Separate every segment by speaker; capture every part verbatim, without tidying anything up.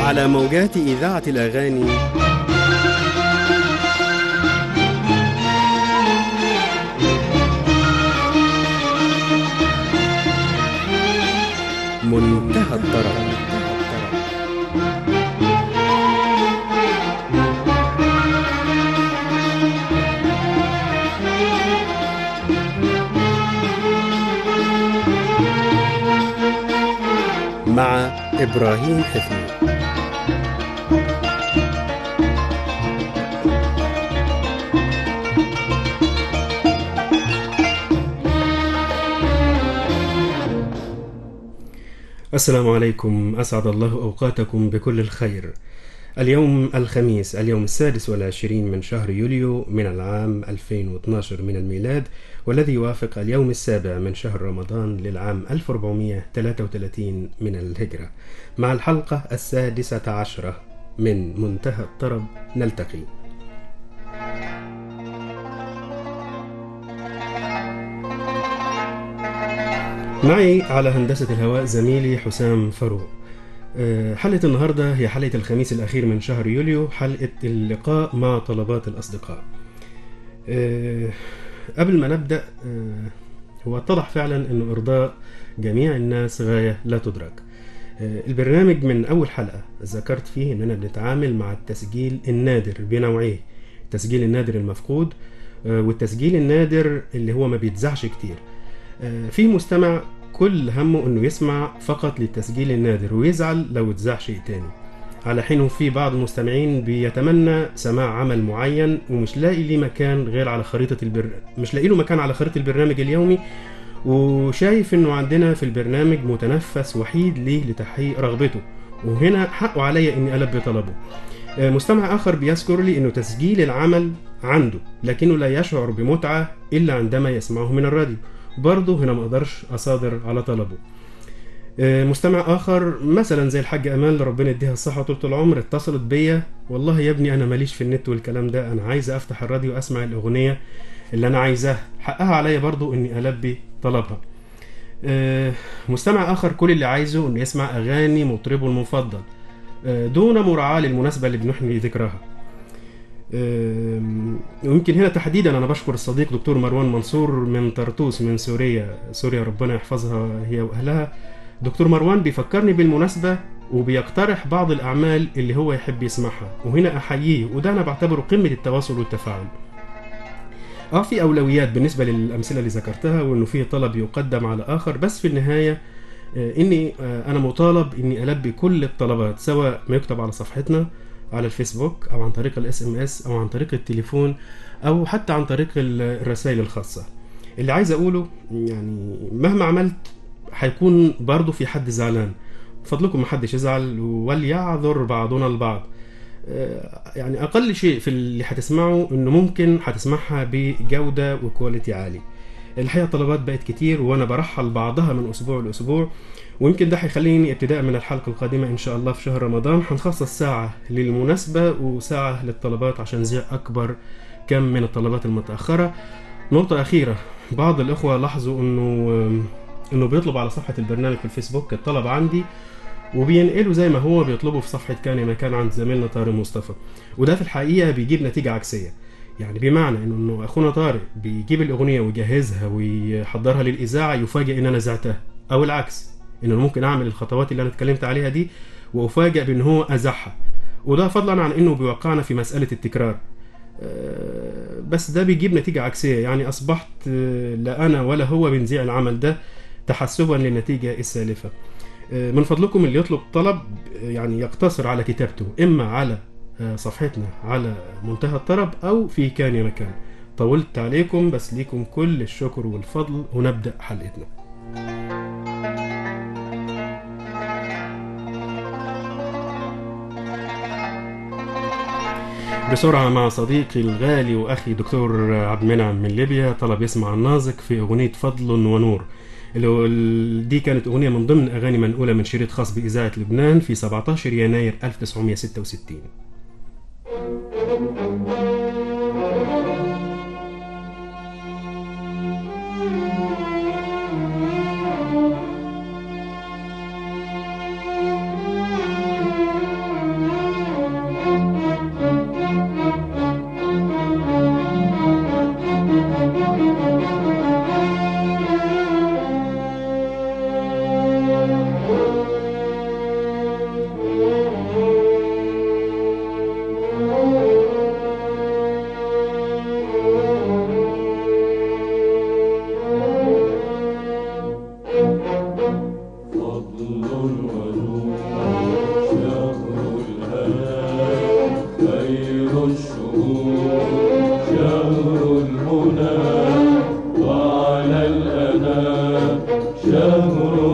Speaker 1: على موجات إذاعة الأغاني منتهى الطرب. مع إبراهيم حفني. السلام عليكم، أسعد الله أوقاتكم بكل الخير. اليوم الخميس، اليوم السادس والعشرين من شهر يوليو من العام ألفين واثني عشر من الميلاد، والذي يوافق اليوم السابع من شهر رمضان للعام ألف وأربعمائة وثلاثة وثلاثين من الهجرة. مع الحلقة السادسة عشرة من منتهى الطرب نلتقي. معي على هندسة الهواء زميلي حسام فاروق. حلقة النهاردة هي حلقة الخميس الأخير من شهر يوليو، حلقة اللقاء مع طلبات الأصدقاء. قبل ما نبدأ، هو اتضح فعلا أن إرضاء جميع الناس غاية لا تدرك. البرنامج من أول حلقة ذكرت فيه أننا بنتعامل مع التسجيل النادر بنوعيه، التسجيل النادر المفقود والتسجيل النادر اللي هو ما بيتزعش كتير. في مستمع كل همه انه يسمع فقط للتسجيل النادر ويزعل لو اتذاع شيء تاني، على حين في بعض المستمعين بيتمنى سماع عمل معين ومش لاقي ليه مكان غير على خريطة البر... مش لاقي له مكان على خريطة البرنامج اليومي، وشايف انه عندنا في البرنامج متنفس وحيد ليه لتحقيق رغبته، وهنا حقه عليا اني ألبي طلبه. مستمع آخر بيذكر لي انه تسجيل العمل عنده لكنه لا يشعر بمتعة إلا عندما يسمعه من الراديو، برضه هنا ما اقدرش اصادر على طلبه. مستمع اخر مثلا زي الحاجه امال ربنا يديها الصحه طول العمر اتصلت بيا، والله يا ابني انا ماليش في النت والكلام ده، انا عايزه افتح الراديو اسمع الاغنيه اللي انا عايزاها، حقها عليا برضه اني البي طلبها. مستمع اخر كل اللي عايزه انه يسمع اغاني مطربه المفضل دون مراعاه للمناسبه اللي بنحمي ذكرها. ويمكن هنا تحديدا انا بشكر الصديق دكتور مروان منصور من طرطوس من سوريا، سوريا ربنا يحفظها هي واهلها. دكتور مروان بيفكرني بالمناسبة وبيقترح بعض الاعمال اللي هو يحب يسمعها، وهنا احييه، وده انا بعتبره قمة التواصل والتفاعل. اه في اولويات بالنسبة للامثلة اللي ذكرتها، وانه في طلب يقدم على اخر، بس في النهاية اني انا مطالب اني البي كل الطلبات، سواء ما يكتب على صفحتنا على الفيسبوك او عن طريق الاس ام اس او عن طريق التليفون او حتى عن طريق الرسائل الخاصة. اللي عايز اقوله يعني مهما عملت هيكون برضو في حد زعلان، فضلكم محدش يزعل وليعذر بعضنا البعض. يعني اقل شيء في اللي هتسمعه انه ممكن هتسمعها بجودة وكواليتي عالي. الحقيقة طلبات بقت كتير وانا برحل بعضها من اسبوع لاسبوع، ويمكن ده هيخليني ابتداء من الحلقة القادمة ان شاء الله في شهر رمضان هنخصص ساعة للمناسبة وساعة للطلبات عشان نذيع اكبر كم من الطلبات المتأخرة. نقطة اخيرة، بعض الاخوة لاحظوا انه انه بيطلب على صفحة البرنامج في الفيسبوك الطلب عندي وبينقلوا زي ما هو بيطلبوا في صفحة كان مكان عند زميلنا طارق مصطفى، وده في الحقيقة بيجيب نتيجة عكسية. يعني بمعنى انه اخونا طارق بيجيب الاغنية ويجهزها ويحضرها للاذاعة يفاجئ ان انا زعتها، او العكس انه ممكن اعمل الخطوات اللي انا اتكلمت عليها دي وافاجئ بان هو ازعها، وده فضلا عن انه بيوقعنا في مسألة التكرار. بس ده بيجيب نتيجة عكسية، يعني اصبحت لا انا ولا هو بنذيع العمل ده تحسبا للنتيجة السالفة. من فضلكم اللي يطلب طلب يعني يقتصر على كتابته اما على صفحتنا على منتهى الطرب او في كان يا مكان. طولت عليكم بس ليكم كل الشكر والفضل، ونبدأ حلقتنا. بسرعة مع صديقي الغالي وأخي دكتور عبد المنعم من ليبيا، طلب يسمع النازك في أغنية فضل ونور. دي كانت أغنية من ضمن أغاني منقولة من شريط خاص بإذاعة لبنان في سبعة عشر يناير ألف وتسعمائة وستة وستين.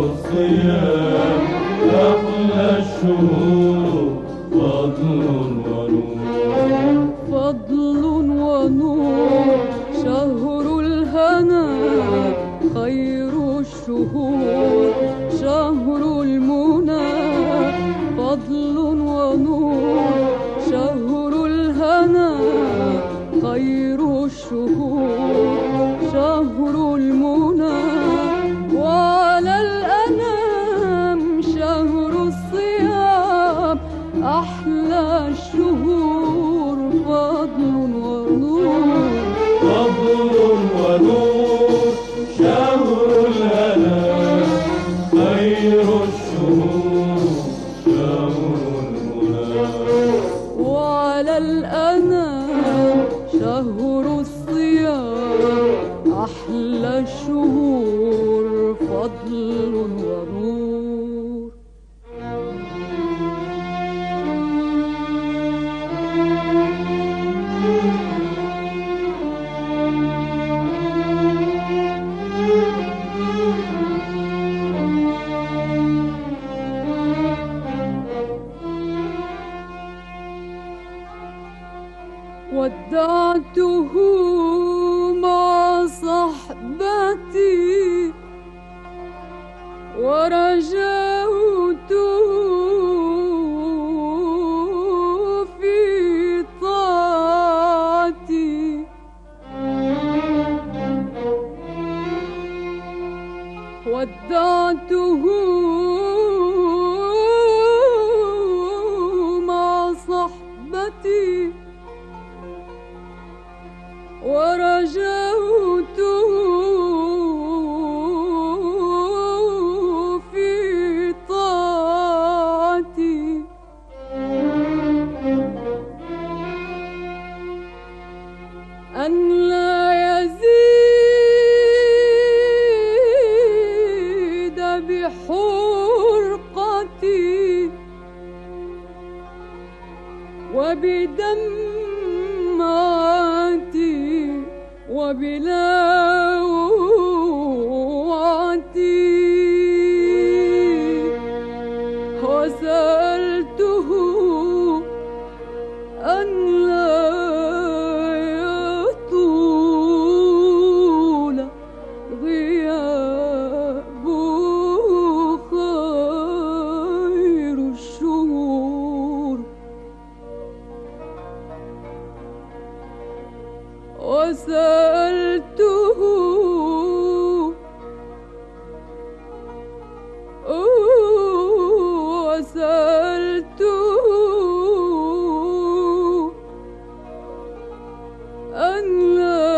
Speaker 2: الصيام أحلى الشهور فضل ونور
Speaker 3: فضل ونور شهر الهنا خير الشهور شهر المنى فضل ونور شهر الهنا خير الشهور شهر المنى وعلى الأنام شهر الصيام أحلى الشهور فضل ونور
Speaker 2: فضل ونور شهر الهنا خير الشهور شهر المنى
Speaker 3: وعلى الأنام شهر الصيام أحلى الشهور فضل ونور ودعته مع صحبتي ورجوته في طاعتي ودعته مع صحبتي ورجوته في طاعتي أن لا يزيد بحرقتي وبدمعتي وبلاوعتي وسألته أن لا يطول غيابه خير الشهور وسألته وسألته أن لا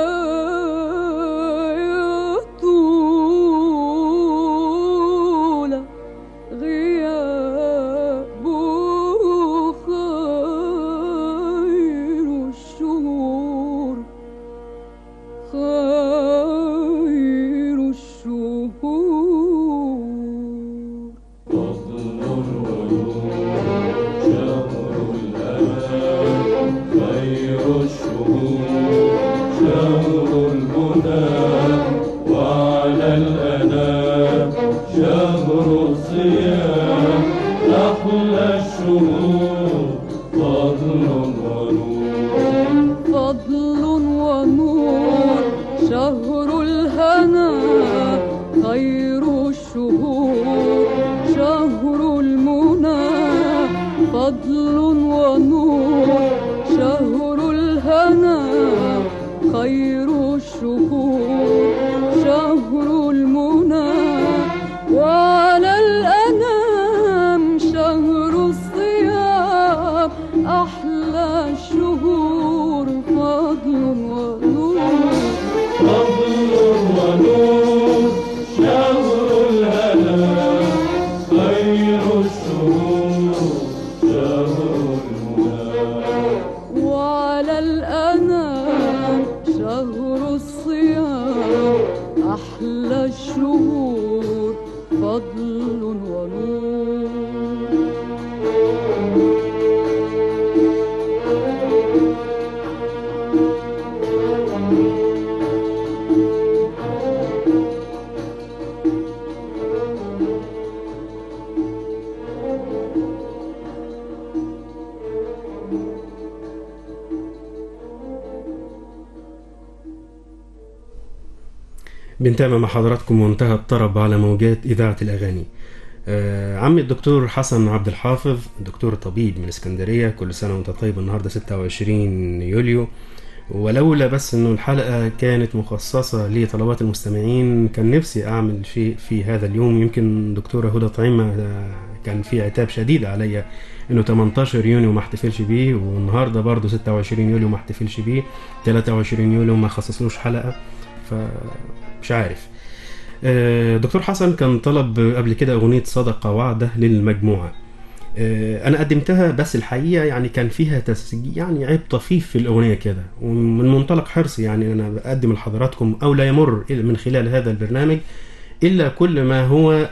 Speaker 3: يطول غيابه خير الشهور خير الشهور
Speaker 2: فضل ونور شهر الأمان خير الشهور شهر المنى وعلى الأنام شهر الصيام أحلى الشهور فضل ونور
Speaker 3: فضل ونور شهر الهنا خير الشهور شهر المنى فضل ونور شهر الهنا خير الشهور شهر المنى وعلى الأنام شهر الصيام أحلى الشهور فضل ونور
Speaker 2: فضل ونور شهر الهنا خير الشهور شهر المنى
Speaker 3: وعلى الأنام شهر الصيام أحلى الشهور فضل ونور
Speaker 1: بنتابع مع حضراتكم منتهى الطرب على موجات إذاعة الأغاني. آه عمي الدكتور حسن عبد الحافظ، دكتور طبيب من اسكندرية، كل سنة وانت طيب. النهاردة ستة وعشرين يوليو، ولولا بس انه الحلقة كانت مخصصة لطلبات المستمعين كان نفسي اعمل شيء في هذا اليوم. يمكن دكتورة هدى طعيمة كان في عتاب شديد عليا انه ثمانية عشر يونيو ما احتفلش بيه، والنهاردة برضو ستة وعشرين يوليو ما احتفلش بيه، ثلاثة وعشرين يوليو ما خصصلوش حلقة، فمش عارف. دكتور حسن كان طلب قبل كده اغنية صدقة وعدة للمجموعة، انا قدمتها، بس الحقيقه يعني كان فيها تسجيل، يعني عيب طفيف في الاغنيه كده، ومن منطلق حرصي يعني انا بقدم لحضراتكم او لا يمر من خلال هذا البرنامج الا كل ما هو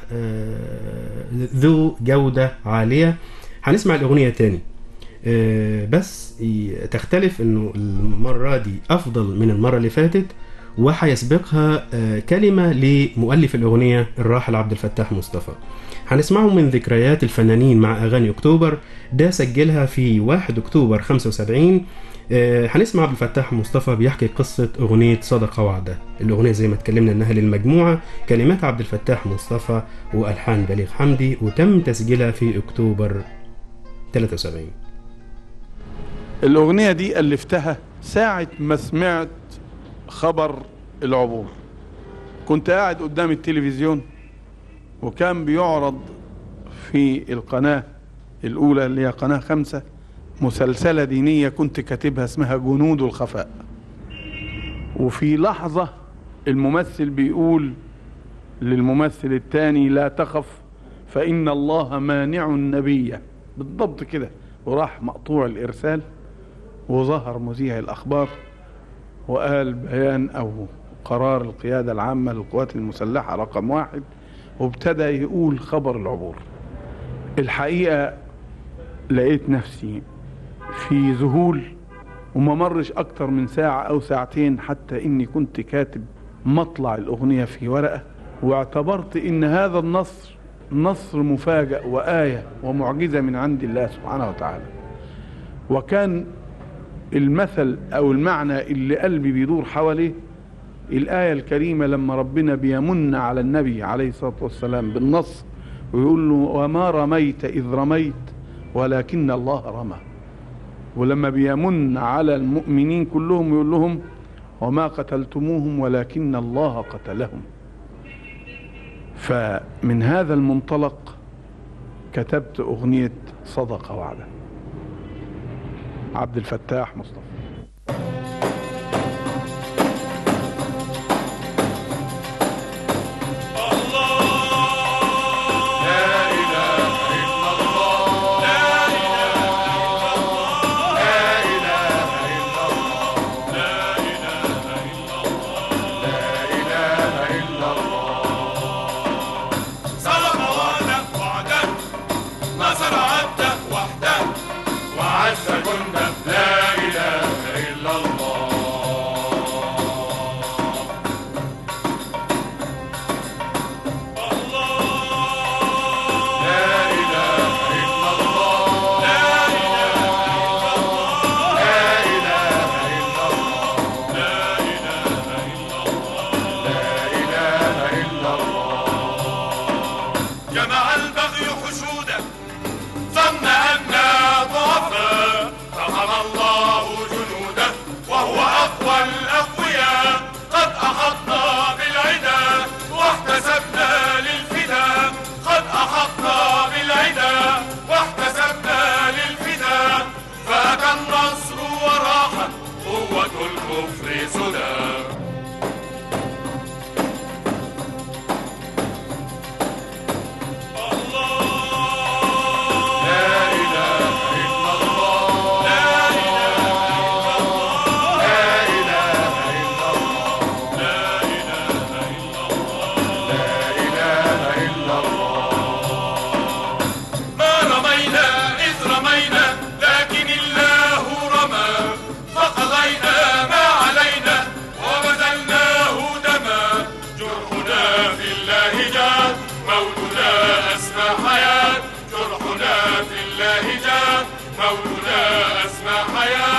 Speaker 1: ذو جوده عاليه. هنسمع الاغنيه تاني بس تختلف انه المره دي افضل من المره اللي فاتت، وهيسبقها كلمه لمؤلف الاغنيه الراحل عبد الفتاح مصطفى. هنسمعه من ذكريات الفنانين مع أغاني أكتوبر، ده سجلها في واحد أكتوبر خمسة وسبعين. أه هنسمع عبد الفتاح مصطفى بيحكي قصة أغنية صدقة وعدة. الأغنية زي ما اتكلمنا إنها للمجموعة، كلمات عبد الفتاح مصطفى وألحان بليغ حمدي، وتم تسجيلها في أكتوبر ثلاثة وسبعين.
Speaker 4: الأغنية دي ألفتها ساعة ما سمعت خبر العبور. كنت قاعد قدام التلفزيون وكان بيعرض في القناة الأولى اللي هي قناة خمسة مسلسلة دينية كنت كاتبها اسمها جنود الخفاء، وفي لحظة الممثل بيقول للممثل الثاني لا تخف فإن الله مانع النبي، بالضبط كده، وراح مقطوع الإرسال وظهر مذيع الأخبار وقال بيان أو قرار القيادة العامة للقوات المسلحة رقم واحد، وابتدى يقول خبر العبور. الحقيقة لقيت نفسي في ذهول، وما مرش أكتر من ساعة أو ساعتين حتى إني كنت كاتب مطلع الأغنية في ورقة، واعتبرت إن هذا النصر نصر مفاجئ وآية ومعجزة من عند الله سبحانه وتعالى. وكان المثل أو المعنى اللي قلبي بيدور حواليه الآية الكريمة لما ربنا بيمن على النبي عليه الصلاة والسلام بالنصر ويقول له وما رميت إذ رميت ولكن الله رمى، ولما بيمن على المؤمنين كلهم يقول لهم وما قتلتموهم ولكن الله قتلهم. فمن هذا المنطلق كتبت أغنية صدقة وعدة عبد الفتاح مصطفى.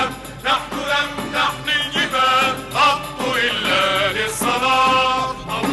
Speaker 5: نحن لم نحمل الجبال قط إلا للصلاة.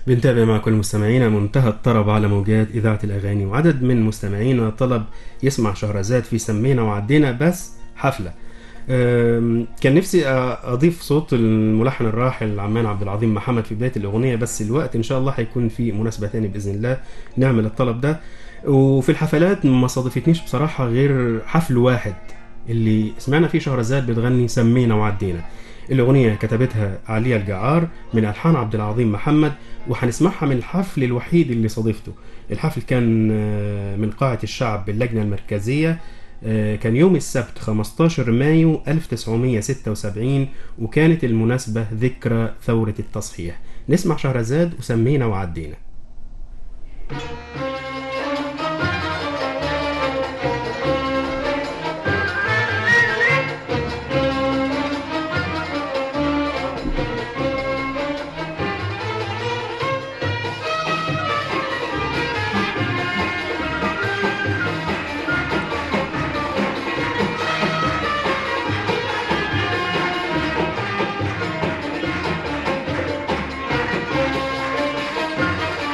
Speaker 1: بنتابع مع كل مستمعينا منتهى الطرب على موجات إذاعة الأغاني، وعدد من مستمعينا طلب يسمع شهرزاد في سمينا وعدينا بس حفلة. أم، كان نفسي أ- أضيف صوت الملحن الراحل عمان عبد العظيم محمد في بداية الأغنية، بس الوقت إن شاء الله هيكون في مناسبة تاني بإذن الله نعمل الطلب ده. وفي الحفلات ما صادفتنيش بصراحة غير حفل واحد اللي سمعنا فيه شهرزاد بتغني سمينا وعدينا. الأغنية كتبتها عليا الجعار من ألحان عبد العظيم محمد، وهنسمعها من الحفل الوحيد اللي صادفته. الحفل كان آه، من قاعة الشعب باللجنة المركزية، آه، كان يوم السبت خمستاشر مايو ألف وتسعمية وستة وسبعين، وكانت المناسبة ذكرى ثورة التصحيح. نسمع شهرزاد وسمينا وعدينا.
Speaker 5: Thank you.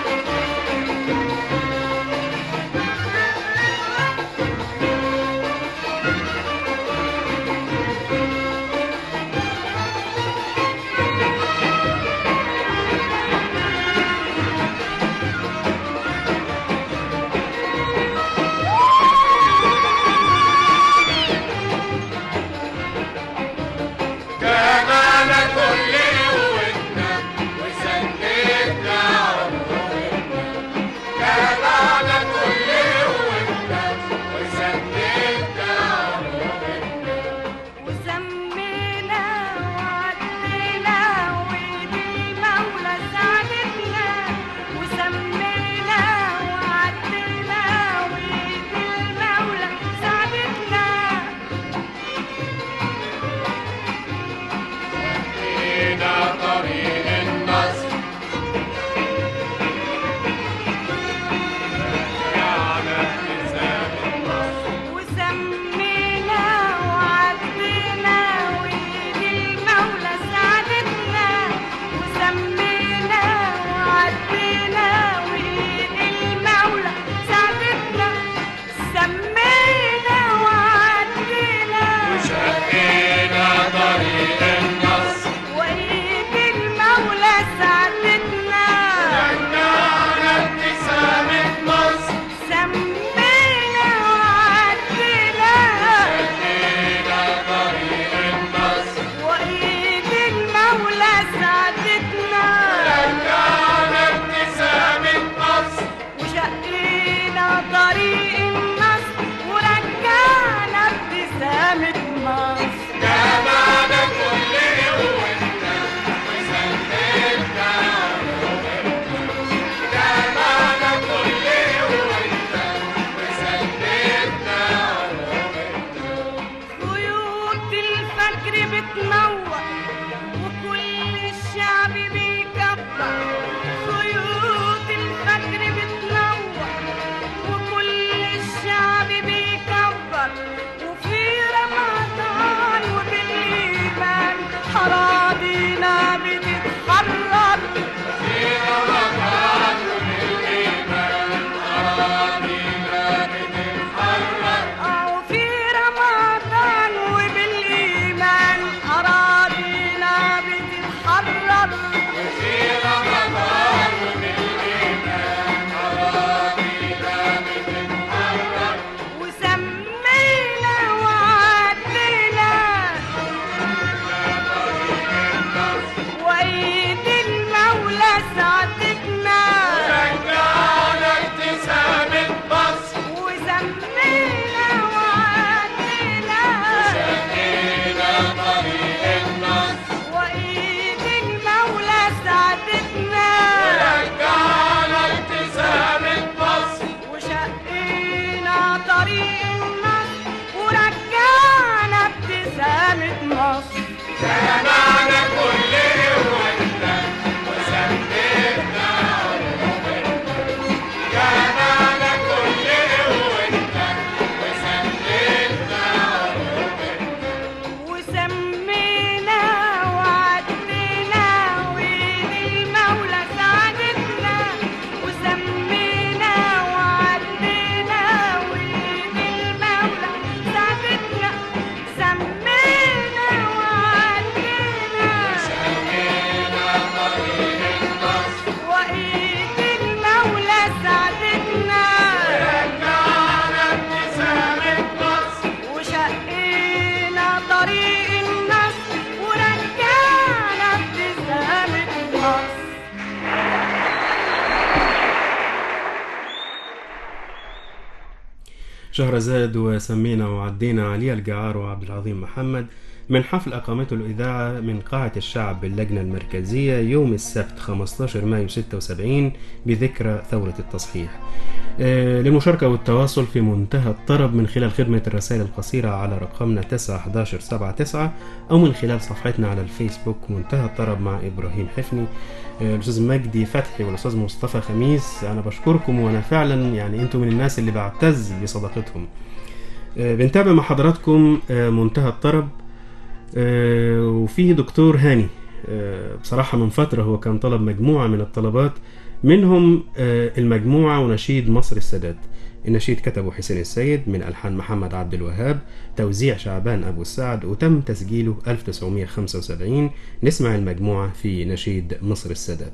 Speaker 1: شهرزاد وسمينا وعدينا علي الجعار وعبد العظيم محمد من حفل أقامته الإذاعة من قاعة الشعب باللجنة المركزية يوم السبت خمستاشر مايو ستة وسبعين بذكرى ثورة التصحيح. آه، للمشاركة والتواصل في منتهى الطرب من خلال خدمة الرسائل القصيرة على رقمنا تسعة حداشر سبعة تسعة أو من خلال صفحتنا على الفيسبوك منتهى الطرب مع إبراهيم حفني. آه، الأستاذ مجدي فتحي والأستاذ مصطفى خميس، أنا بشكركم وأنا فعلا يعني أنتم من الناس اللي بعتز بصداقتهم. آه، بنتابع مع حضراتكم آه، منتهى الطرب. آه، وفيه دكتور هاني آه، بصراحة من فترة هو كان طلب مجموعة من الطلبات، منهم آه، المجموعة ونشيد مصر السادات. النشيد كتبه حسين السيد من ألحان محمد عبد الوهاب، توزيع شعبان أبو السعد، وتم تسجيله ألف وتسعمائة وخمسة وسبعين. نسمع المجموعة في نشيد مصر السادات.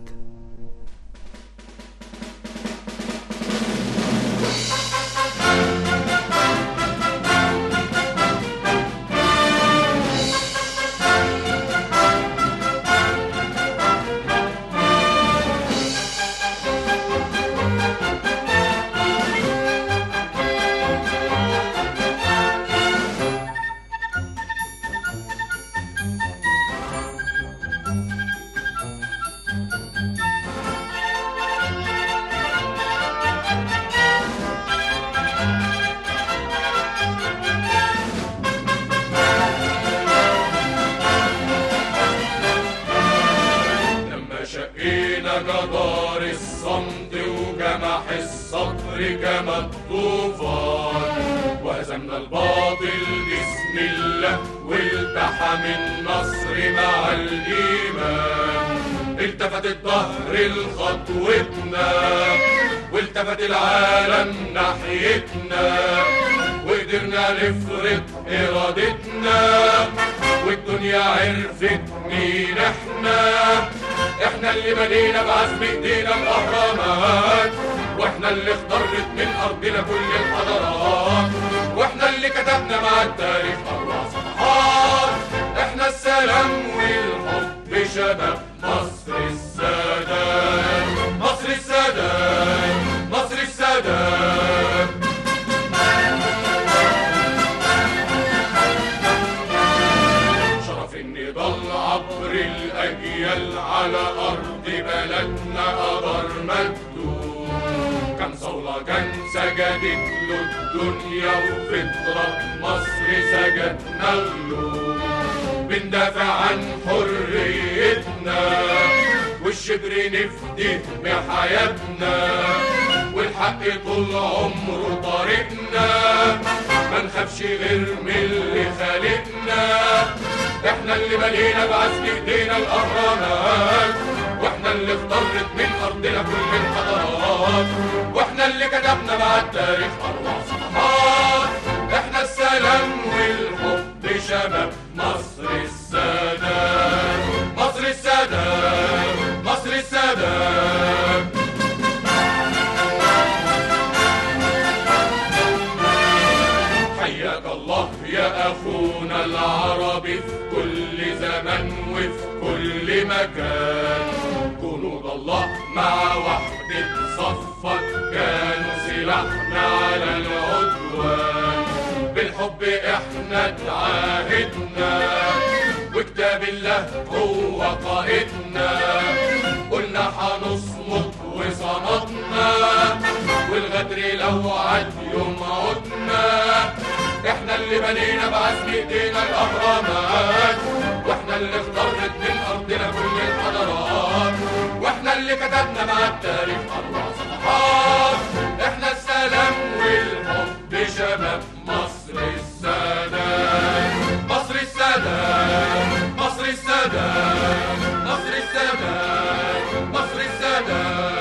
Speaker 2: جدار الصمت وجمح الصبر كما الطوفان، وهزمنا الباطل بسم الله والتحم النصر مع الإيمان. التفت الظهر لخطوتنا والتفت العالم ناحيتنا، وقدرنا نفرض إرادتنا والدنيا عرفت مين احنا. احنا اللي بنينا بعزم ايدينا الاهرامات، واحنا اللي اخترت من ارضنا كل الحضارات، واحنا اللي كتبنا مع التاريخ اروع صفحات. احنا السلام والحب شباب مصر السادات، مصر السادات، مصر السادات. شرف النضال عبر الأجيال على أرض بلدنا قدر مكتوب، كان صولة كان سجدت له الدنيا وفطرة مصر سجد مغلوب. بندافع عن حريتنا والشبر نفدي بحياتنا، والحق طول عمره طريقنا، ما نخافش غير من اللي خالقنا. احنا اللي بنينا بعزم ايدينا الاهرامات، واحنا اللي اخترت من ارضنا كل الحضارات، واحنا اللي كتبنا مع التاريخ اروع صفحات. احنا السلام والحب شباب مصر السادات، مصر السادات، مصر السادات. حياك الله يا أخونا العربي في كل زمان وفي كل مكان. جنود الله مع وحدة صفك كانوا سلاحنا على العدوان. بالحب احنا اتعاهدنا وكتاب الله هو قائدنا، قلنا حنصمت وصمتنا والغدر لو عد يوم عدنا. احنا اللي بنينا بعزم ايدينا الاهرامات، واحنا اللي اخترت من ارضنا كل الحضارات، واحنا اللي كتبنا مع التاريخ اروع صفحات. احنا السلام والحب شباب مصر السادات، مصر السادات، مصر السادات، مصر السادات، مصر السادات.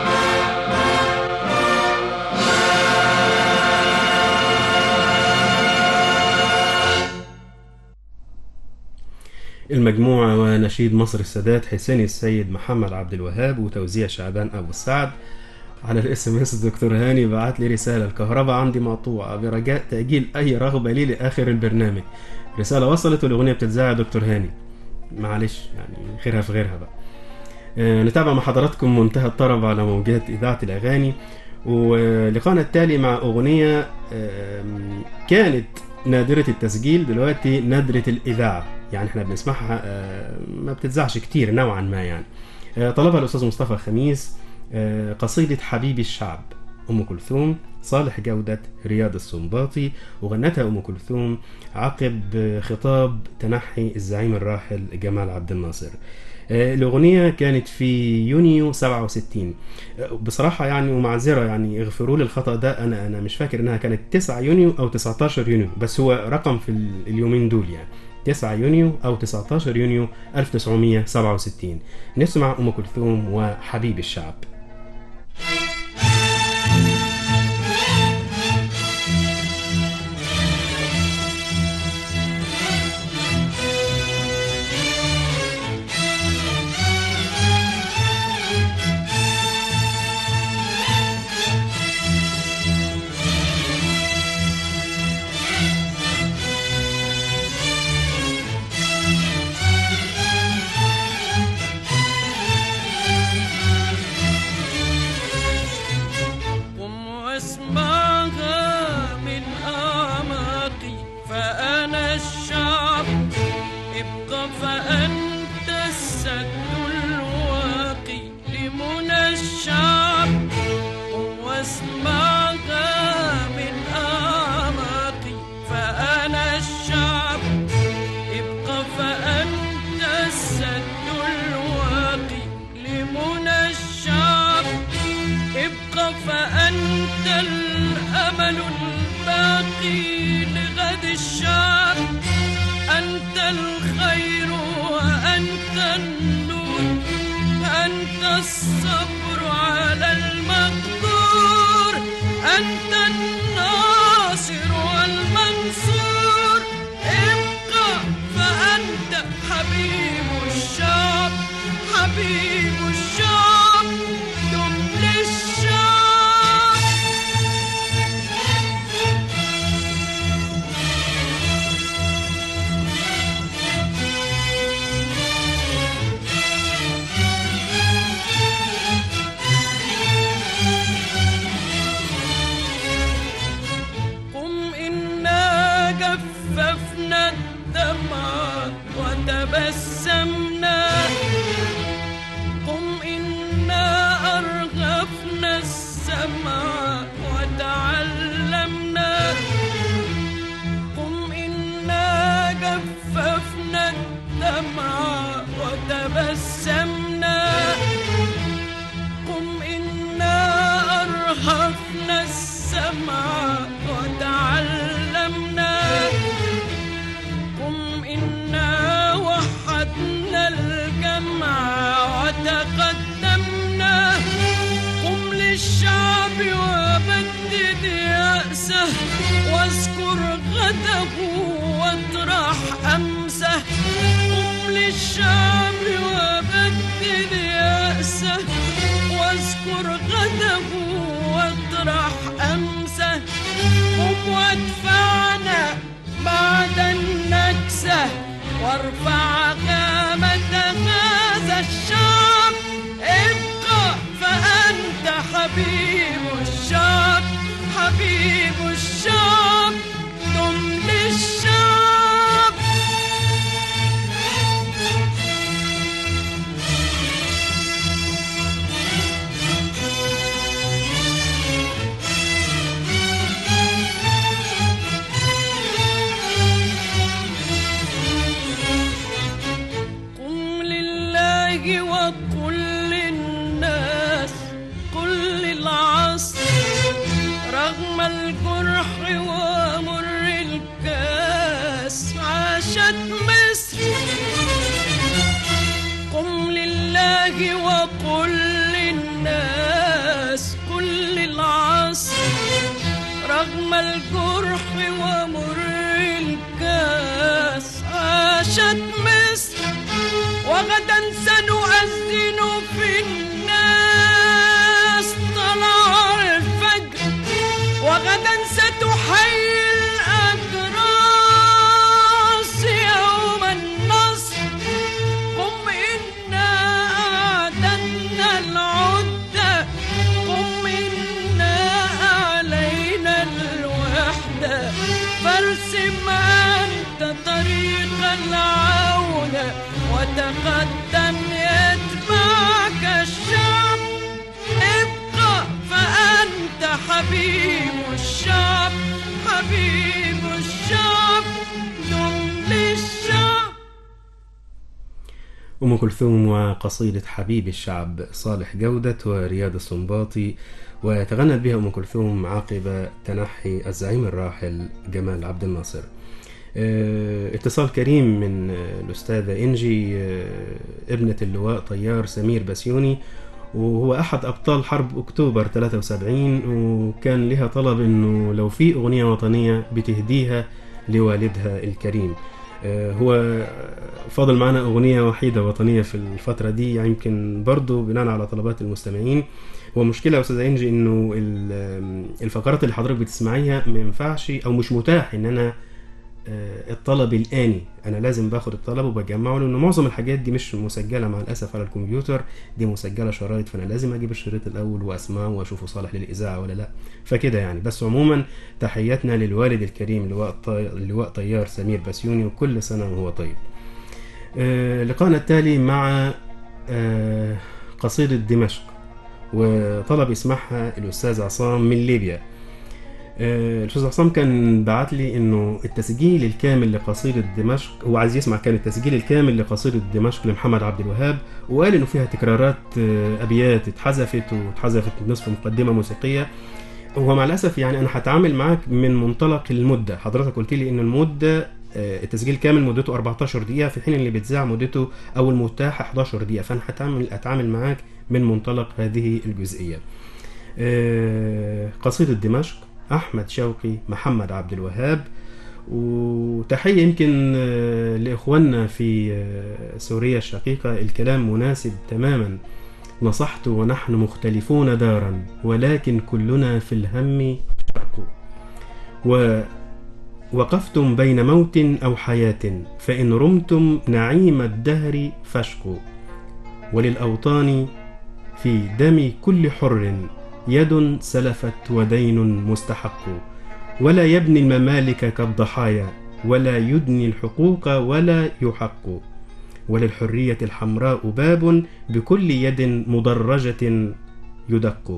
Speaker 1: المجموعة ونشيد مصر السادات حسين السيد محمد عبد الوهاب وتوزيع شعبان أبو السعد. على الاس ام اس الدكتور هاني بعت لي رسالة: الكهرباء عندي مقطوعة برجاء تأجيل أي رغبة لي لآخر البرنامج. رسالة وصلت والأغنية بتتذاع. دكتور هاني معلش يعني خيرها في غيرها بقى. آه نتابع مع حضراتكم منتهى الطرب على موجات إذاعة الأغاني. ولقاءنا التالي مع أغنية كانت نادرة التسجيل، دلوقتي نادرة الإذاعة، يعني احنا بنسمعها ما بتتذاعش كتير نوعا ما. يعني طلبها الأستاذ مصطفى خميس، قصيدة حبيب الشعب أم كلثوم، صالح جودة، رياض السنباطي، وغنتها أم كلثوم عقب خطاب تنحي الزعيم الراحل جمال عبد الناصر. الأغنية كانت في يونيو سبعة وستين. بصراحة يعني ومعذرة يعني اغفروا لي الخطأ ده، أنا أنا مش فاكر إنها كانت تسعة يونيو أو تسعتاشر يونيو، بس هو رقم في اليومين دول يعني تسعة يونيو أو تسعتاشر يونيو ألف وتسعمية سبعة وستين. نسمع أم كلثوم وحبيب الشعب.
Speaker 5: قم إنا العون وتقدم يتبعك الشعب. ابقى فأنت حبيب الشعب، حبيب الشعب، دم للشعب.
Speaker 1: أم كلثوم وقصيدة حبيب الشعب، صالح جودة ورياض السنباطي، وتغنت بها أم كلثوم عقب تنحي الزعيم الراحل جمال عبد الناصر. اه اتصال كريم من الأستاذة إنجي اه ابنة اللواء طيار سمير بسيوني، وهو أحد أبطال حرب أكتوبر ثلاثة وسبعين، وكان لها طلب إنه لو في أغنية وطنية بتهديها لوالدها الكريم. هو فاضل معنا أغنية وحيدة وطنية في الفترة دي، يمكن برضو بناء على طلبات المستمعين. هو مشكلة يا أستاذ إنجي إنه الفقرات اللي حضرتك بتسمعيها ما ينفعش أو مش متاح إن أنا الطلب الآني، أنا لازم باخد الطلب وبجمعه، لأنه معظم الحاجات دي مش مسجلة مع الأسف على الكمبيوتر، دي مسجلة شرايط، فأنا لازم أجيب الشريط الأول وأسمعه وأشوفه صالح للإذاعة ولا لأ، فكده يعني. بس عموما تحياتنا للوالد الكريم لواء طي... لواء طيار سمير بسيوني، وكل سنة وهو طيب. آه لقاءنا التالي مع آه قصيدة دمشق، وطلب يسمعها الأستاذ عصام من ليبيا. الأستاذ عصام كان بعت لي إنه التسجيل الكامل لقصيدة دمشق، هو عايز يسمع كان التسجيل الكامل لقصيدة دمشق لمحمد عبد الوهاب، وقال إنه فيها تكرارات أبيات اتحذفت واتحذفت نصف مقدمة موسيقية. هو مع الأسف يعني أنا هتعامل معاك من منطلق المدة، حضرتك قلت لي إن المدة التسجيل كامل مدته أربعتاشر دقيقة، في حين اللي بتذاع مدته أو المتاح إحداشر دقيقة، فأنا هتعامل أتعامل معاك من منطلق هذه الجزئية. قصيدة دمشق، أحمد شوقي، محمد عبد الوهاب. وتحية يمكن لإخواننا في سوريا الشقيقة، الكلام مناسب تماما. نصحت ونحن مختلفون دارا، ولكن كلنا في الهم شرق. ووقفتم بين موت أو حياة، فإن رمتم نعيم الدهر فاشكوا. وللأوطان في دم كل حر يد سلفت ودين مستحق. ولا يبني الممالك كالضحايا، ولا يدني الحقوق ولا يحق. وللحرية الحمراء باب بكل يد مدرجة يدق.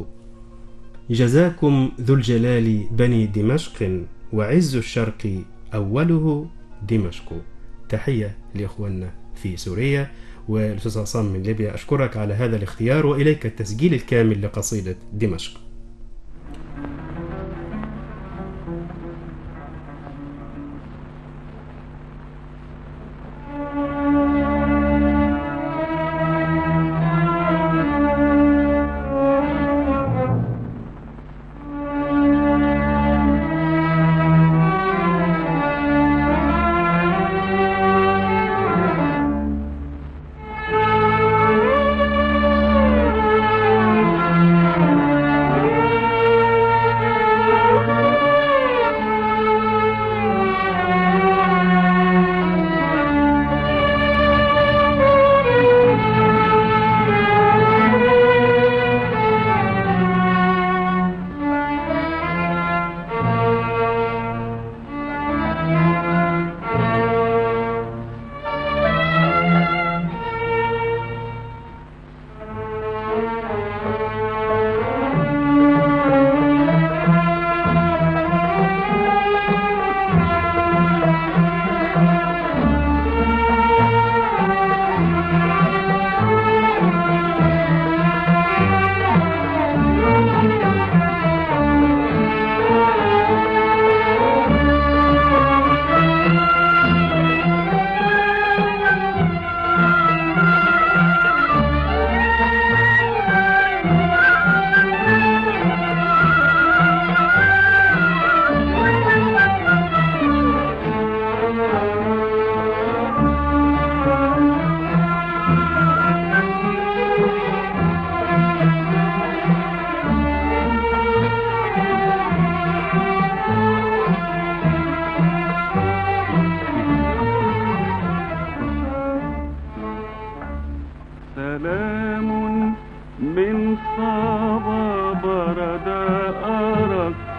Speaker 1: جزاكم ذو الجلال بني دمشق، وعز الشرق أوله دمشق. تحية لإخواننا في سوريا. والأستاذ عصام من ليبيا، أشكرك على هذا الاختيار، وإليك التسجيل الكامل لقصيدة دمشق.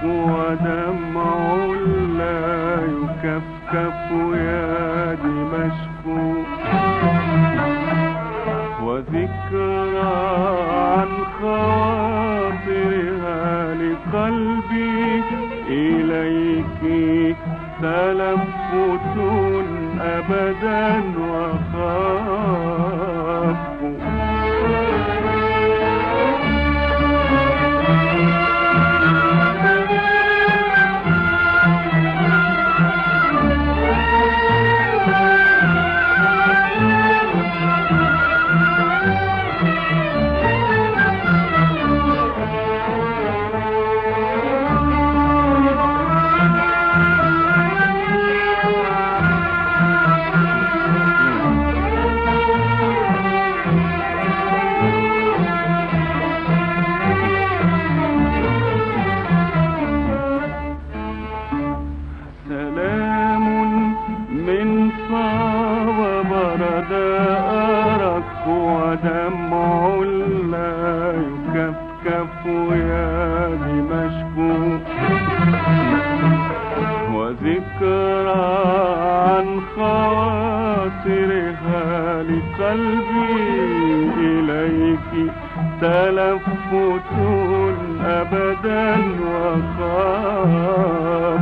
Speaker 6: ودمع لا يكفكف يا دمشق قلبي إليك تلفت أبدا وخاف. ودمع لا يكفكف يا دمشق وذكرى عن خواطرها لقلبي إليك تلفت أبدا وخاف.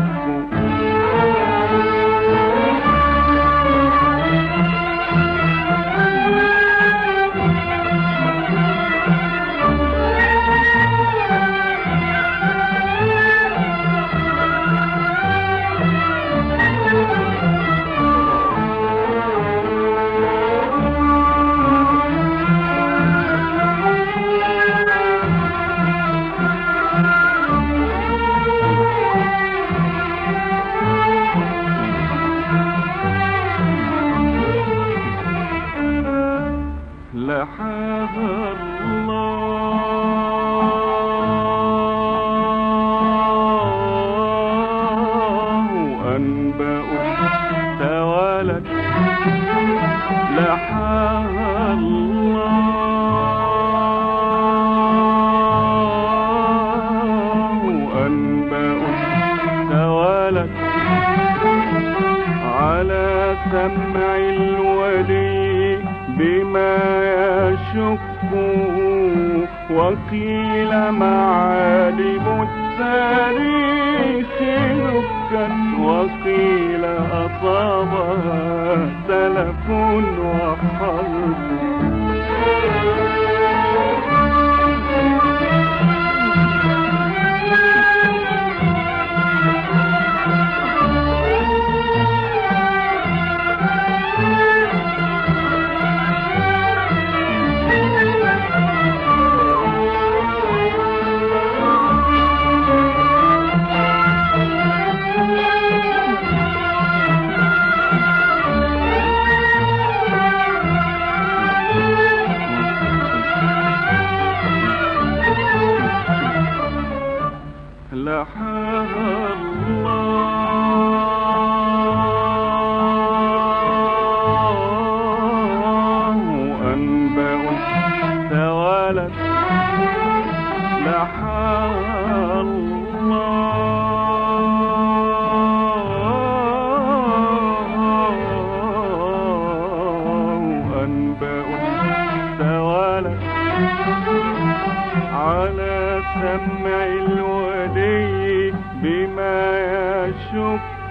Speaker 6: لحاها الله أنبأ توالت. لحاها الله أنبأ توالت على سمع الولي بما يشك وقيل معالم التاريخ دكا وقيل أصابها تلف وحرب. لحاها الله أنبأ توالت. لحاها الله أنبأ توالت على سمع الولي بما يشك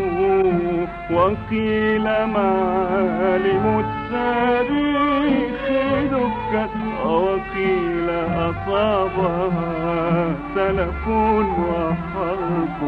Speaker 6: وقيل معالم التاريخ دكت وقيل أصابها تلف وحرب.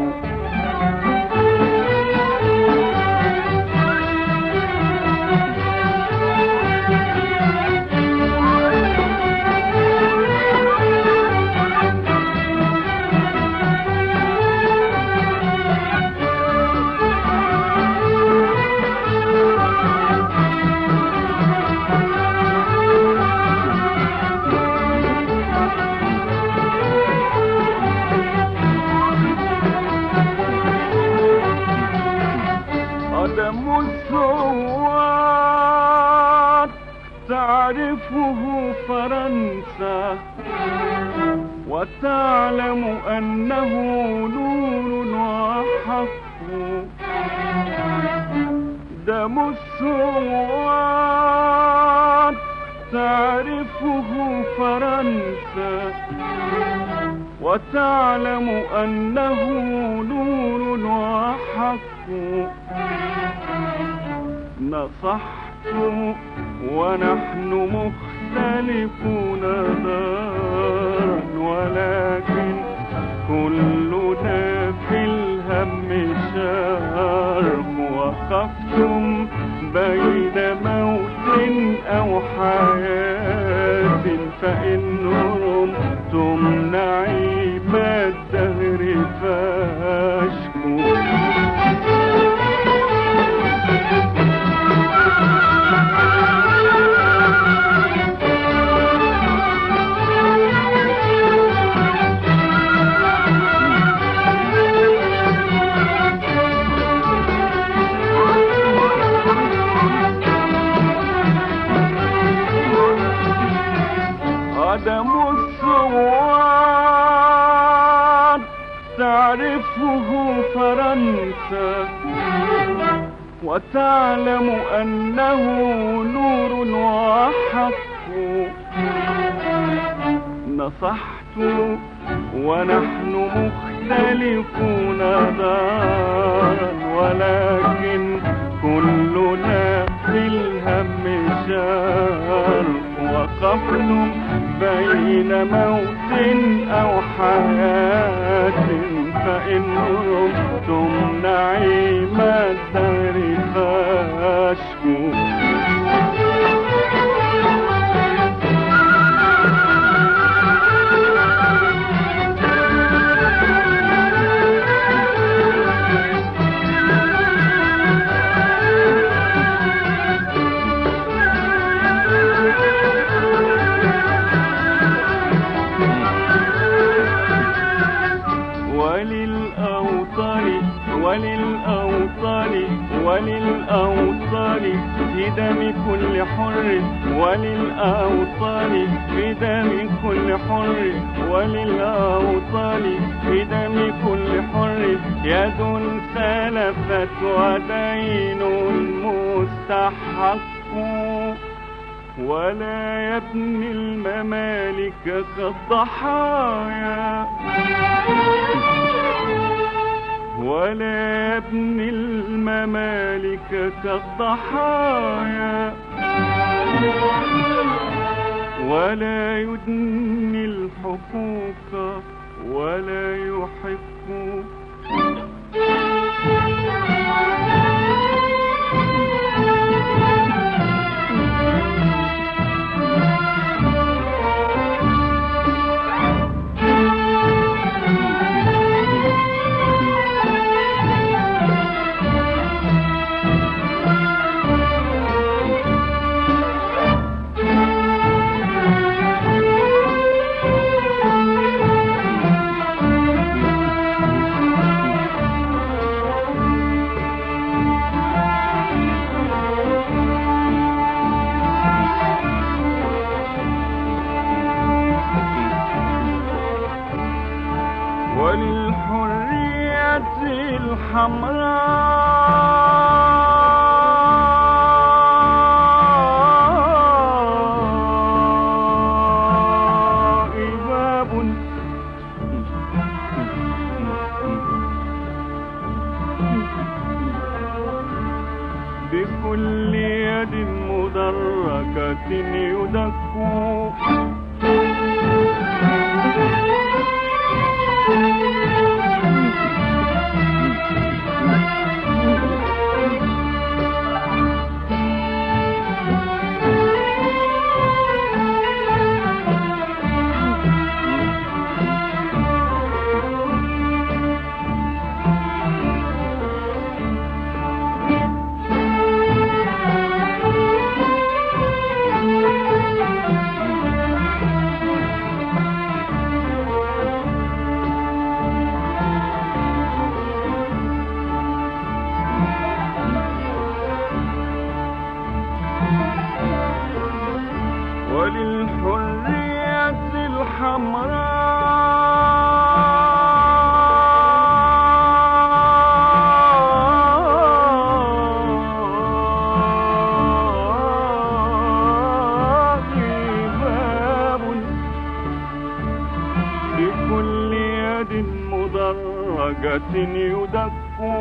Speaker 6: قدم الثوار تعرفه فرنسا وتعلم أنه نور وحق. دم الثوار تعرفه فرنسا وتعلم أنه نور وحق. نصحت ونحن مختلفون دارا، ولكن كلنا في الهم شارك. وقفتم بين موت أو حياة، فإن رمتم نعيم الدهر فاشكوا. عدم الثوار تعرفه فرنسا، وتعلم أنه نور وحق. نصحت ونحن مختلفون دارا، ولكن كلنا في الهم شارك. وقفتم بين موت أو حياة، فإن رمتم نعيم الدهر فاشكوا. وللأوطان وللأوطان في دم كل حر، وللأوطان في دم كل حر، وللأوطان في دم كل حر. يد سلفت ودين مستحق، ولا يبني الممالك كالضحايا، ولا يبني الممالك كالضحايا، ولا يدني الحقوق ولا يحق. وللحرية الحمراء باب، بكل يد مدركة يدك. يد مدرجة يدك.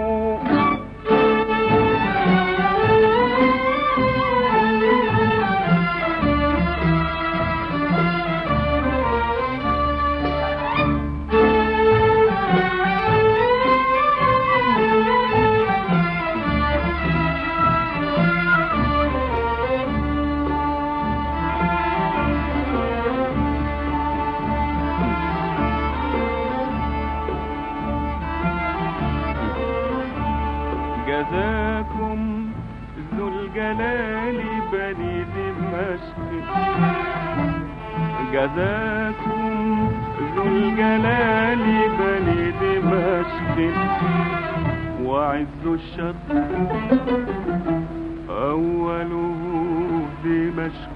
Speaker 6: جزاكم ذو الجلال بني دمشق، جزاكم ذو الجلال بني دمشق، وعز الشرق أوله دمشق.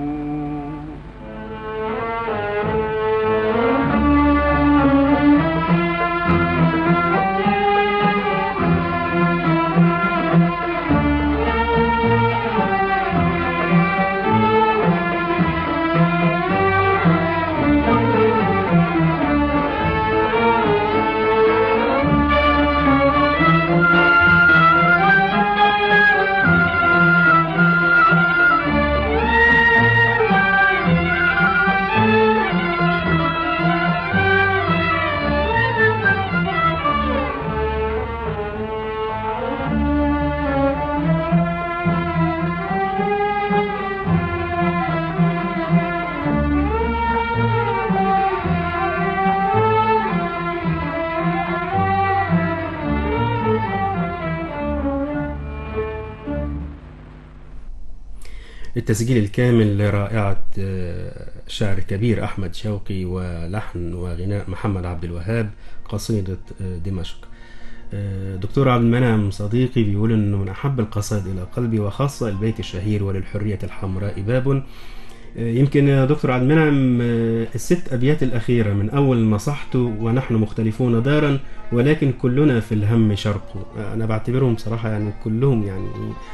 Speaker 1: التسجيل الكامل لرائعة شاعر كبير أحمد شوقي ولحن وغناء محمد عبد الوهاب، قصيدة دمشق. دكتور عبد المنعم صديقي بيقول إنه من أحب القصائد إلى قلبي، وخاصة البيت الشهير وللحرية الحمراء باب. يمكن يا دكتور عبد المنعم الست أبيات الأخيرة من أول نصحت ونحن مختلفون دارا ولكن كلنا في الهم شرق، أنا بعتبرهم صراحة يعني كلهم يعني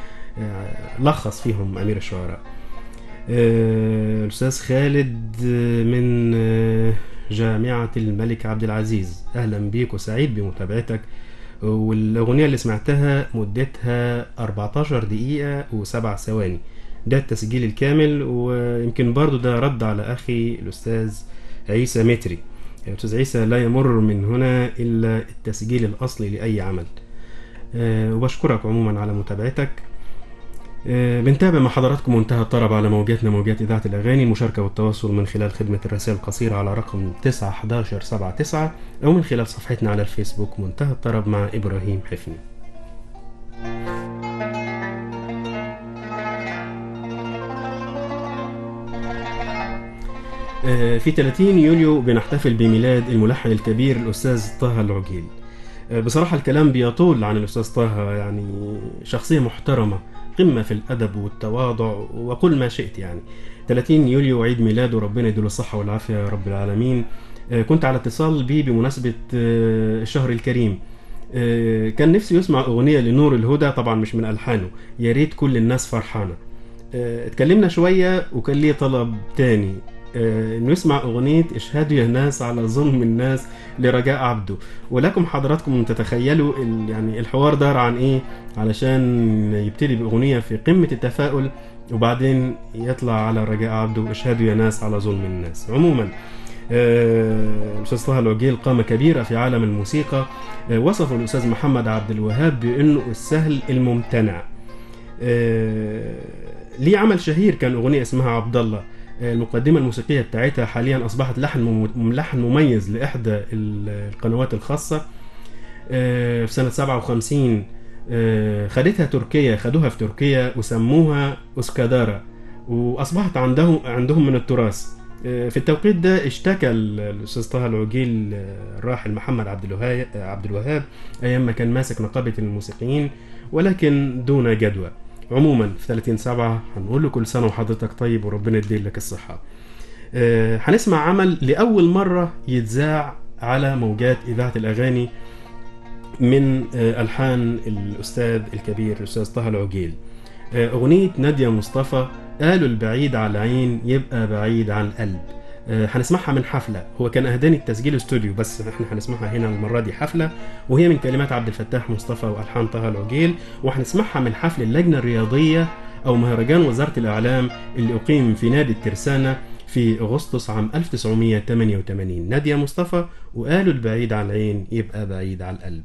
Speaker 1: لخص فيهم أمير الشعراء. الأستاذ خالد من جامعة الملك عبد العزيز، أهلا بيك وسعيد بمتابعتك. والأغنية اللي سمعتها مدتها أربعة عشر دقيقة وسبع ثواني، ده التسجيل الكامل. ويمكن برضو ده رد على أخي الأستاذ عيسى متري. الأستاذ عيسى لا يمر من هنا إلا التسجيل الأصلي لأي عمل. وبشكرك عموما على متابعتك. بنتابع مع حضراتكم منتهى الطرب على موجاتنا موجات إذاعة الأغاني. المشاركة والتواصل من خلال خدمة الرسائل القصيرة على رقم تسعة حداشر سبعة تسعة أو من خلال صفحتنا على الفيسبوك منتهى الطرب مع إبراهيم حفني. في ثلاثين يوليو بنحتفل بميلاد الملحن الكبير الأستاذ طه العجيل. بصراحة الكلام بيطول عن الأستاذ طه، يعني شخصية محترمة، قمة في الأدب والتواضع وكل ما شئت. يعني ثلاثين يوليو عيد ميلاده، ربنا يديله الصحة والعافية يا رب العالمين. كنت على اتصال بيه بمناسبة الشهر الكريم. كان نفسي يسمع أغنية لنور الهدى، طبعا مش من ألحانه، يا ريت كل الناس فرحانة. اتكلمنا شوية وكان لي طلب تاني، انه يسمع اغنية اشهدوا يا ناس على ظلم الناس لرجاء عبده. ولكم حضراتكم تتخيلوا يعني الحوار دار عن ايه، علشان يبتدي باغنية في قمة التفاؤل وبعدين يطلع على رجاء عبده اشهدوا يا ناس على ظلم الناس. عموما الأستاذ طه العجيل قامة كبيرة في عالم الموسيقى. وصفه الأستاذ محمد عبد الوهاب بأنه السهل الممتنع. ليه عمل شهير كان أغنية اسمها عبد الله، المقدمة الموسيقية بتاعتها حاليا أصبحت لحن لحن مميز لإحدى القنوات الخاصة. في سنة سبعة وخمسين خدتها تركيا، خدوها في تركيا وسموها أسكادارا، وأصبحت عندهم عندهم من التراث. في التوقيت ده اشتكى الأستاذ طه العجيل الراحل محمد عبد الوهاب عبد الوهاب أيام ما كان ماسك نقابة الموسيقيين، ولكن دون جدوى. عموما في ثلاثين سبعة هنقول له كل سنة وحضرتك طيب وربنا يديل لك الصحة. أه هنسمع عمل لأول مرة يتذاع على موجات إذاعة الأغاني من أه ألحان الأستاذ الكبير الأستاذ طه العجيل. أه أغنية نادية مصطفى، قالوا البعيد على العين يبقى بعيد عن القلب. آه، هنسمعها من حفلة، هو كان أهداني التسجيل استوديو بس احنا هنسمعها هنا المرة دي حفلة، وهي من كلمات عبد الفتاح مصطفى وألحان طه العجيل، وهنسمعها من حفل اللجنة الرياضية أو مهرجان وزارة الإعلام اللي أقيم في نادي الترسانة في أغسطس عام ألف وتسعمية وتمانية وتمانين. نادية مصطفى وقالوا البعيد على العين يبقى بعيد على القلب.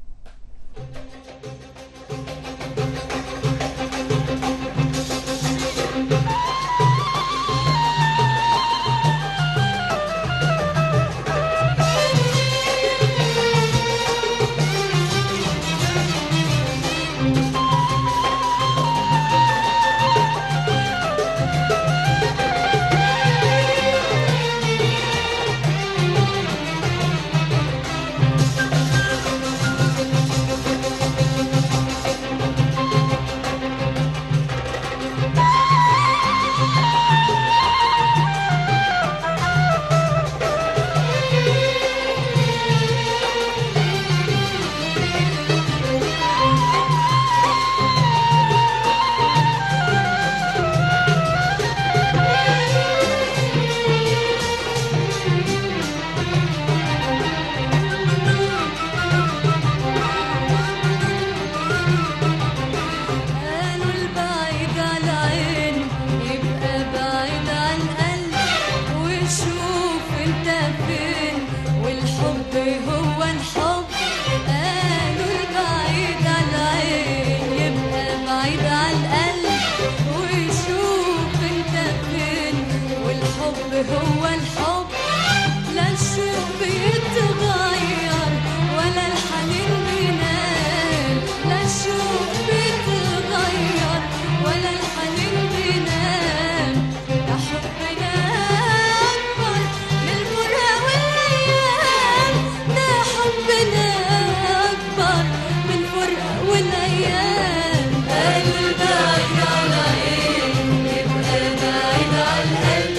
Speaker 7: هو الحب لا الشوق بيتغير ولا الحنين بينام، لا الشوق بيتغير ولا الحنين بينام، ده حبنا أكبر من الفراق والأيام، ده حبنا أكبر من الفراق والأيام. قالوا البعيد على العين يبقى بعيد على القلب،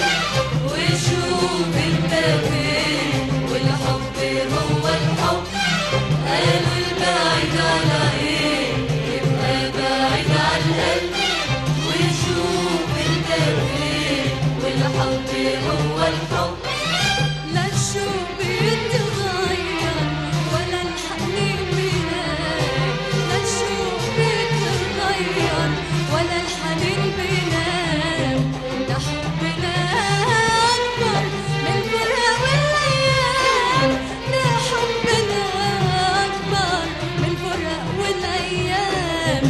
Speaker 7: وشوف انت فين والحب هو الحب. قالوا البعيد على العين يبقى بعيد على القلب، وشوف انت فين والحب هو الحب. لا الشوق بيتغير ولا الحنين بينام، لا الشوق بيتغير ولا الحنين بينام، ده حبنا أكبر من الفراق والأيام، ده حبنا أكبر من الفراق والأيام.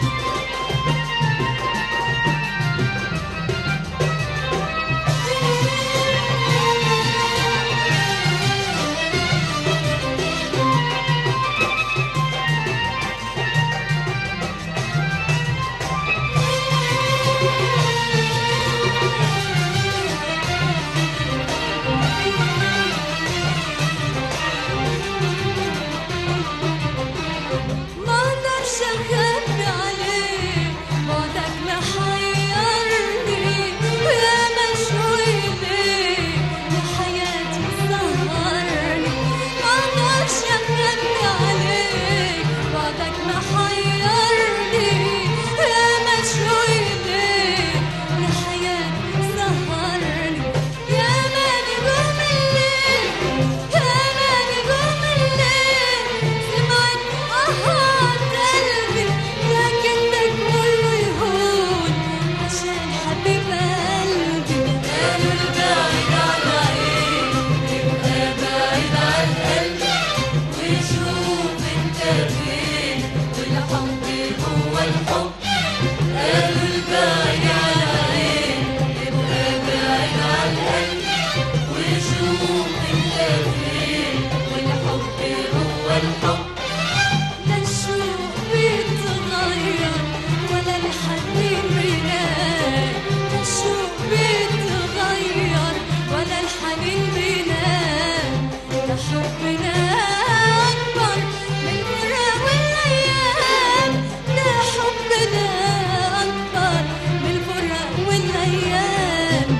Speaker 7: ما اقدرش اخبي عليك بعدك محيرني، ويا مشغول ليك وحياتي سهرني. ما اقدرش اخبي عليك بعدك محيرني، ويا مشغول ليك وحياتي سهرني. يا ما نجوم الليل يا ما نجوم الليل سمعت آهات قلبي، لكن ده كله يهون عشان حبيب قلبي. قالوا البعيد على العين يبقى بعيد على القلب، وشوف انت فين والحب هو الحب. قالوا البعيد على العين يبقى بعيد على القلب، وشوف انت فين والحب هو الحب. لا الشوق بيتغير ولا الحنين بينام، لا الشوق بيتغير ولا الحنين بينام، ده حبنا أكبر من الفراق والأيام، ده حبنا أكبر من الفراق والأيام.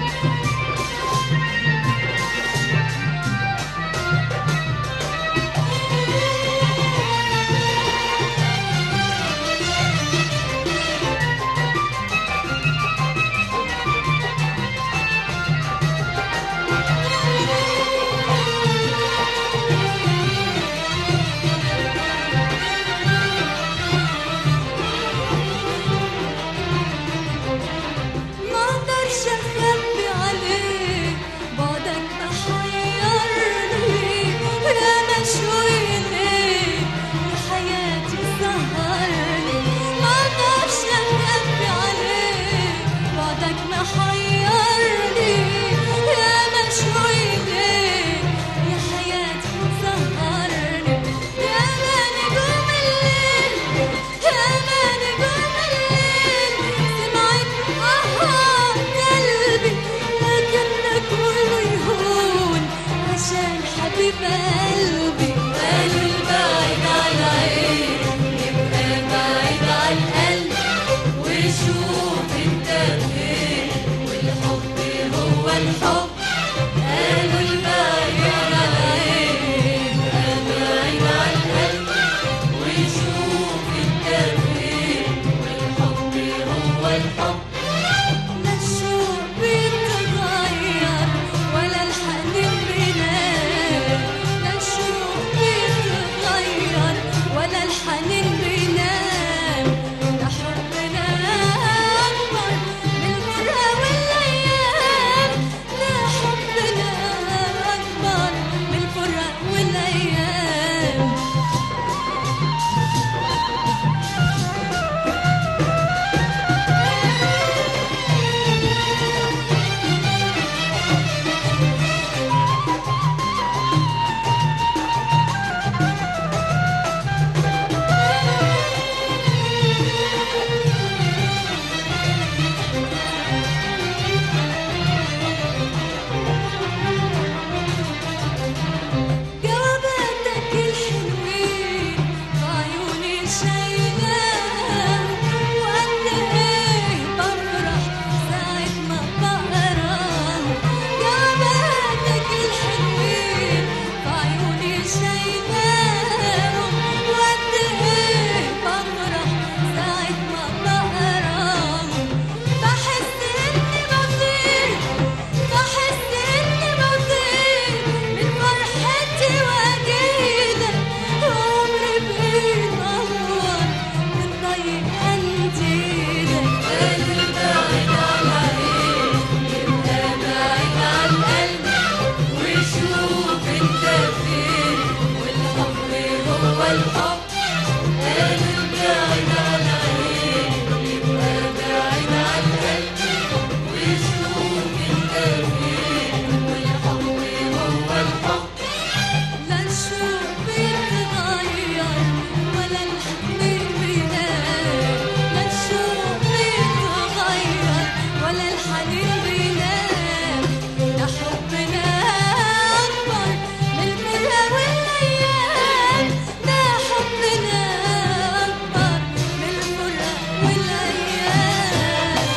Speaker 7: الحب قالوا بعيد عن العين يبقى بعيد عن القلب وشوف انت فين والحب هو الحب لا الشوق بيتغير ولا الحنين بينام لا الشوق بيتغير ولا الحنين بينام ده حبنا أكبر من الفرقة والأيام ده حبنا أكبر من الفرقة والأيام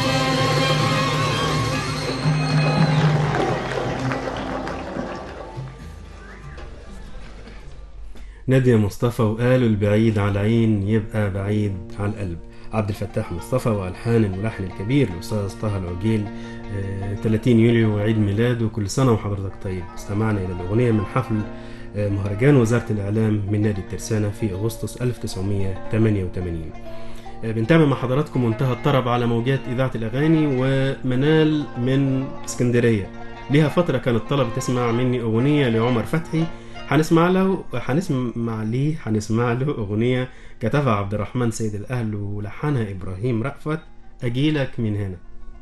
Speaker 1: نادية مصطفى وقالوا البعيد على العين يبقى بعيد على القلب. عبد الفتاح مصطفى والحان الملحن الكبير الاستاذ طه العجيل. آه، ثلاثين يوليو عيد ميلاده، كل سنه وحضرتك طيب. استمعنا الى الاغنيه من حفل آه، مهرجان وزاره الاعلام من نادي الترسانه في اغسطس ألف وتسعمائة وثمانية وثمانين. آه، بنتابع مع حضراتكم منتهى الطرب على موجات اذاعه الاغاني. ومنال من اسكندريه ليها فتره كانت طلب تسمع مني اغنيه لعمر فتحي. هنسمع له هنسمع ليه هنسمع له اغنيه كتبها عبد الرحمن سيد الاهل ولحنها ابراهيم رأفت، اجيلك من هنا.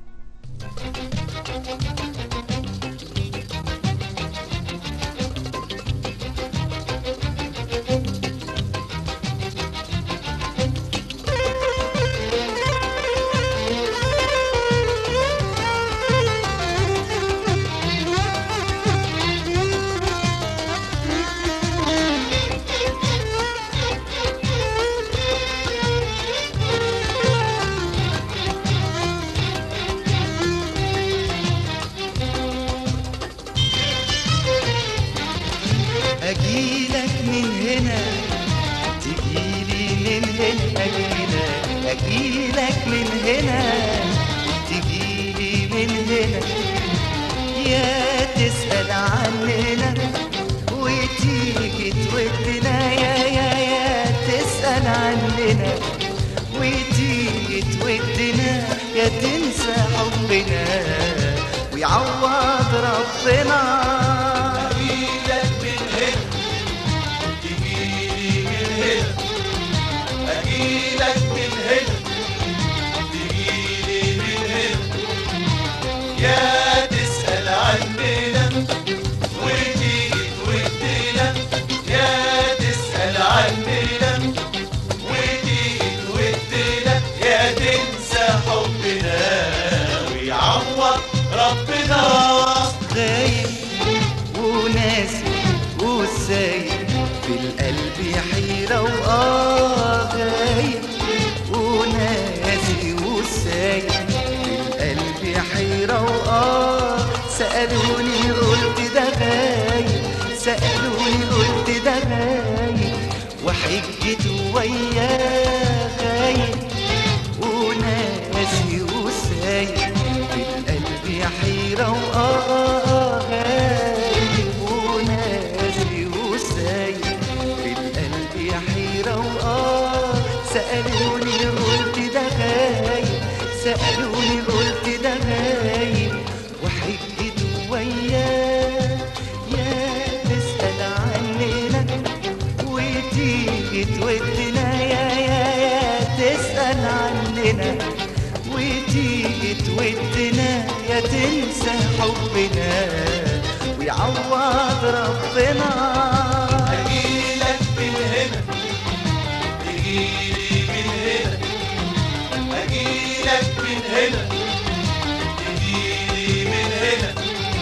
Speaker 8: أجيلك من هنا تجيلي من هنا أجيلك أجيلك من هنا تجيلي من هنا يا تسأل عننا وتيجي تودنا يا يا يا تسأل عننا وتيجي تودنا يا تنسى حبنا ويعوض ربنا.
Speaker 2: أجيلك من هنا تجيلي من هنا يا تسأل عننا وتيجي تودنا يا تسأل عننا وتيجي تودنا يا تنسى حبنا ويعوض ربنا.
Speaker 8: غايب وناسي وسايب في القلب حيرة وآه غايب وناسي وسايب في القلب حيرة وآه سألوني قلت ده غايب سألوني قلت ده غايب وحجته وياه غايب وناسي وسايب في القلب حيرة وآه غايب وناسي وسايب في القلب حيرة وآه سألوني قلت ده غايب سألوني قلت ده غايب وحجته وياه يا تسأل عننا وتيجي تودنا يا يا يا تسأل عننا وتيجي تودنا يا تنسى حبنا ويعوض ربنا.
Speaker 2: أجيلك من هنا تجيلي من هنا أجيلك من هنا تجيلي من هنا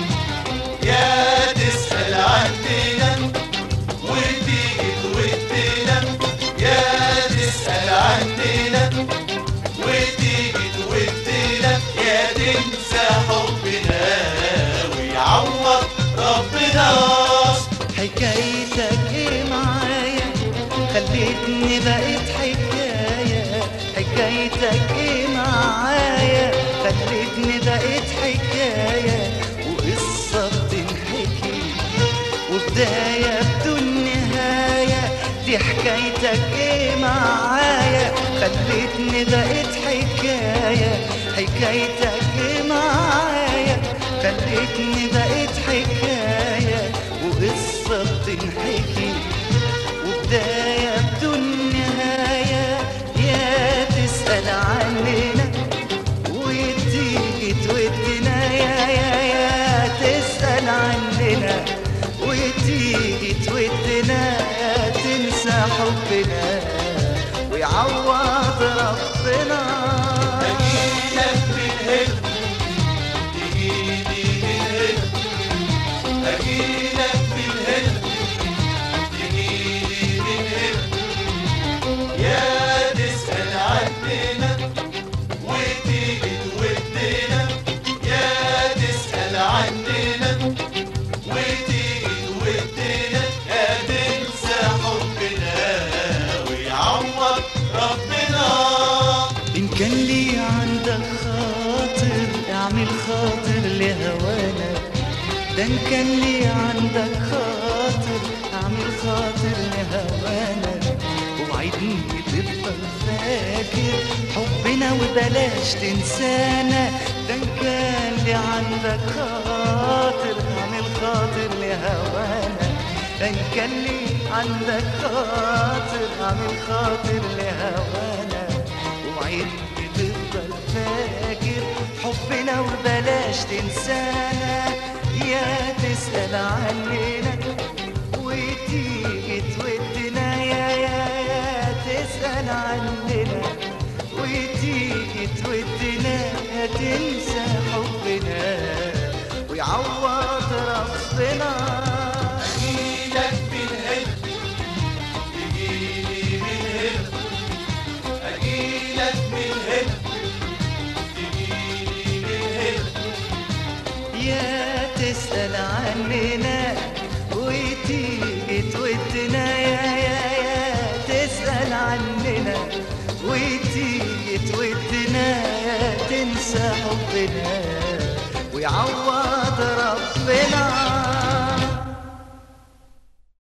Speaker 2: يا تسأل عننا وتيجي تودنا يا تسأل عننا وتيجي تودنا يا تنسى حبنا ويعوض ربنا.
Speaker 8: حكايتك ايه معايا خليتني بقيت حكاية حكايتك ايه معايا خليتني بقيت حكاية وقصة بتنحكي وبداية بدون نهاية دي حكايتك ايه معايا خليتني بقيت حكاية حكايتك ايه معايا خليتني بقيت حكاية وقصة بتنحكي وبداية حبنا ويعوض ربنا.
Speaker 2: أجيلك من هنا تجيلي من هنا، أجيلك من هنا تجيلي من هنا، يا تسأل عننا وتيجي تودنا، يا تسأل عننا وتيجي تودنا، يا تنسى حبنا ويعوض ربنا.
Speaker 8: إن كان لي عندك خاطر اعمل خاطر لهوانا، ده إن كان لي عندك خاطر اعمل خاطر لهوانا، وعدني تفضل فاكر حبنا وبلاش تنسانا، ده إن كان لي عندك خاطر اعمل خاطر لهوانا، ده إن كان لي عندك خاطر اعمل خاطر لهوانا، وعدني تفضل فاكر حبنا وبلاش تنسانا، يا تسأل عننا وتيجي تودنا، يا يا يا تسأل عننا وتيجي تودنا، يا تنسى حبنا ويعوض ربنا.
Speaker 2: أجيلك من هنا تجيلي من هنا، أجيلك من هنا تجيلي من هنا،
Speaker 8: يا تسأل عننا وتيجي تودنا، يا يا يا تسأل عننا وتيجي تودنا، يا تنسى حبنا ويعوض ربنا.